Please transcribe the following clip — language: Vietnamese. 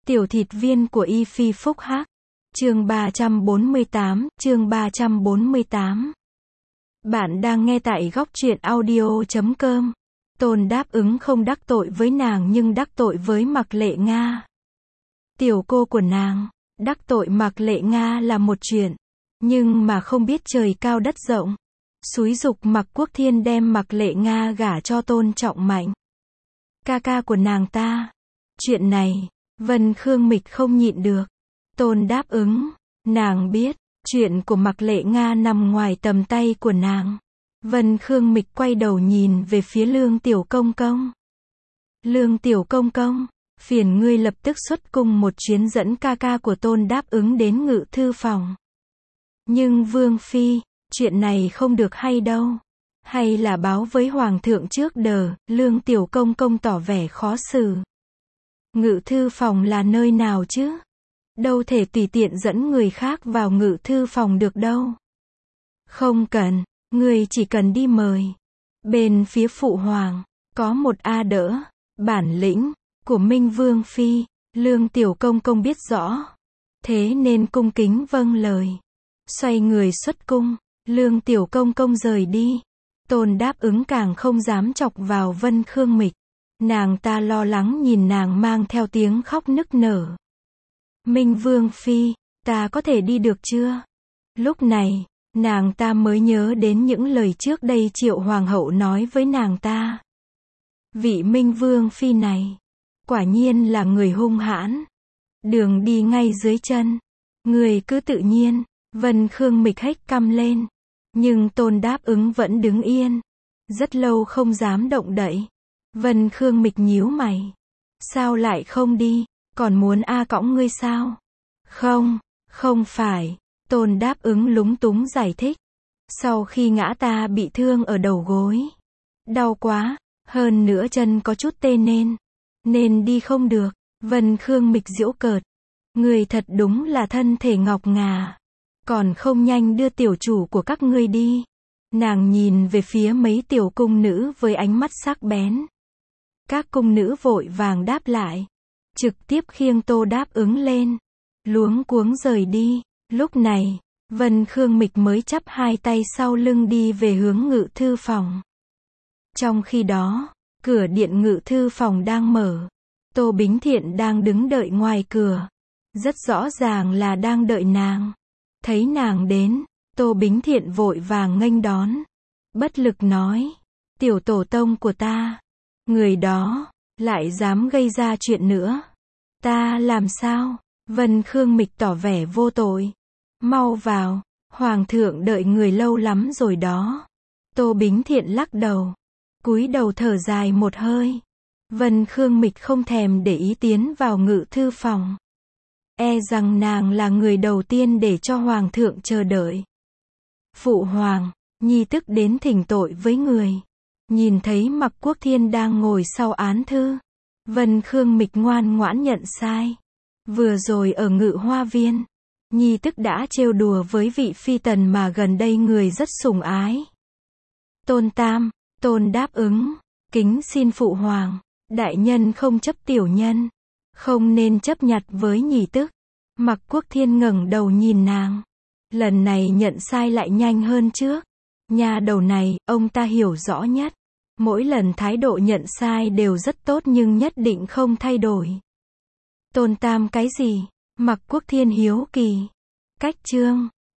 Tiểu thịt viên của Y Phi Phúc Hắc. Chương 348, chương 348. Bạn đang nghe tại góc truyện audio.com. Tôn đáp ứng không đắc tội với nàng nhưng đắc tội với Mạc Lệ Nga. Tiểu cô của nàng, đắc tội Mạc Lệ Nga là một chuyện, nhưng mà không biết trời cao đất rộng, xúi giục Mạc Quốc Thiên đem Mạc Lệ Nga gả cho Tôn Trọng Mạnh, ca ca của nàng ta. Chuyện này, Vân Khương Mịch không nhịn được. Tôn đáp ứng, nàng biết, chuyện của Mạc Lệ Nga nằm ngoài tầm tay của nàng. Vân Khương Mịch quay đầu nhìn về phía Lương Tiểu Công Công. Lương Tiểu Công Công, phiền ngươi lập tức xuất cung một chuyến dẫn ca ca của Tôn đáp ứng đến Ngự Thư Phòng. Nhưng Vương Phi, chuyện này không được hay đâu. Hay là báo với Hoàng thượng trước đờ, Lương Tiểu Công Công tỏ vẻ khó xử. Ngự Thư Phòng là nơi nào chứ? Đâu thể tùy tiện dẫn người khác vào Ngự Thư Phòng được đâu. Không cần, người chỉ cần đi mời. Bên phía Phụ Hoàng, có một A đỡ, bản lĩnh của Minh Vương Phi, Lương Tiểu Công Công biết rõ. Thế nên cung kính vâng lời. Xoay người xuất cung, Lương Tiểu Công Công rời đi. Tôn đáp ứng càng không dám chọc vào Vân Khương Mịch. Nàng ta lo lắng nhìn nàng mang theo tiếng khóc nức nở. Minh Vương Phi, ta có thể đi được chưa? Lúc này, nàng ta mới nhớ đến những lời trước đây Triệu Hoàng hậu nói với nàng ta. Vị Minh Vương Phi này, quả nhiên là người hung hãn. Đường đi ngay dưới chân. Người cứ tự nhiên. Vân Khương Mịch hét căm lên. Nhưng Tôn đáp ứng vẫn đứng yên. Rất lâu không dám động đậy. Vân Khương Mịch nhíu mày. Sao lại không đi? Còn muốn A cõng ngươi sao? Không, không phải. Tôn đáp ứng lúng túng giải thích. Sau khi ngã ta bị thương ở đầu gối. Đau quá, hơn nữa chân có chút tê nên đi không được. Vân Khương Mịch giễu cợt. Ngươi thật đúng là thân thể ngọc ngà. Còn không nhanh đưa tiểu chủ của các ngươi đi. Nàng nhìn về phía mấy tiểu cung nữ với ánh mắt sắc bén. Các cung nữ vội vàng đáp lại. Trực tiếp khiêng Tô đáp ứng lên. Luống cuống rời đi. Lúc này, Vân Khương Mịch mới chắp hai tay sau lưng đi về hướng Ngự Thư Phòng. Trong khi đó, cửa điện Ngự Thư Phòng đang mở. Tô Bính Thiện đang đứng đợi ngoài cửa. Rất rõ ràng là đang đợi nàng. Thấy nàng đến, Tô Bính Thiện vội vàng nghênh đón. Bất lực nói, tiểu tổ tông của ta, người đó, lại dám gây ra chuyện nữa. Ta làm sao? Vân Khương Mịch tỏ vẻ vô tội. Mau vào, Hoàng thượng đợi người lâu lắm rồi đó. Tô Bính Thiện lắc đầu. Cúi đầu thở dài một hơi. Vân Khương Mịch không thèm để ý tiến vào Ngự Thư Phòng. E rằng nàng là người đầu tiên để cho Hoàng thượng chờ đợi. Phụ Hoàng, nhi tức đến thỉnh tội với người. Nhìn thấy Mạc Quốc Thiên đang ngồi sau án thư. Vân Khương Mịch ngoan ngoãn nhận sai. Vừa rồi ở Ngự Hoa Viên, nhi tức đã trêu đùa với vị phi tần mà gần đây người rất sủng ái. Tôn Tam, Tôn đáp ứng, kính xin Phụ Hoàng, đại nhân không chấp tiểu nhân, không nên chấp nhặt với nhị tức. Mạc Quốc Thiên ngẩng đầu nhìn nàng. Lần này nhận sai lại nhanh hơn trước. Nhà đầu này, ông ta hiểu rõ nhất. Mỗi lần thái độ nhận sai đều rất tốt nhưng nhất định không thay đổi. Tôn Tam cái gì? Mạc Quốc Thiên hiếu kỳ. Cách chương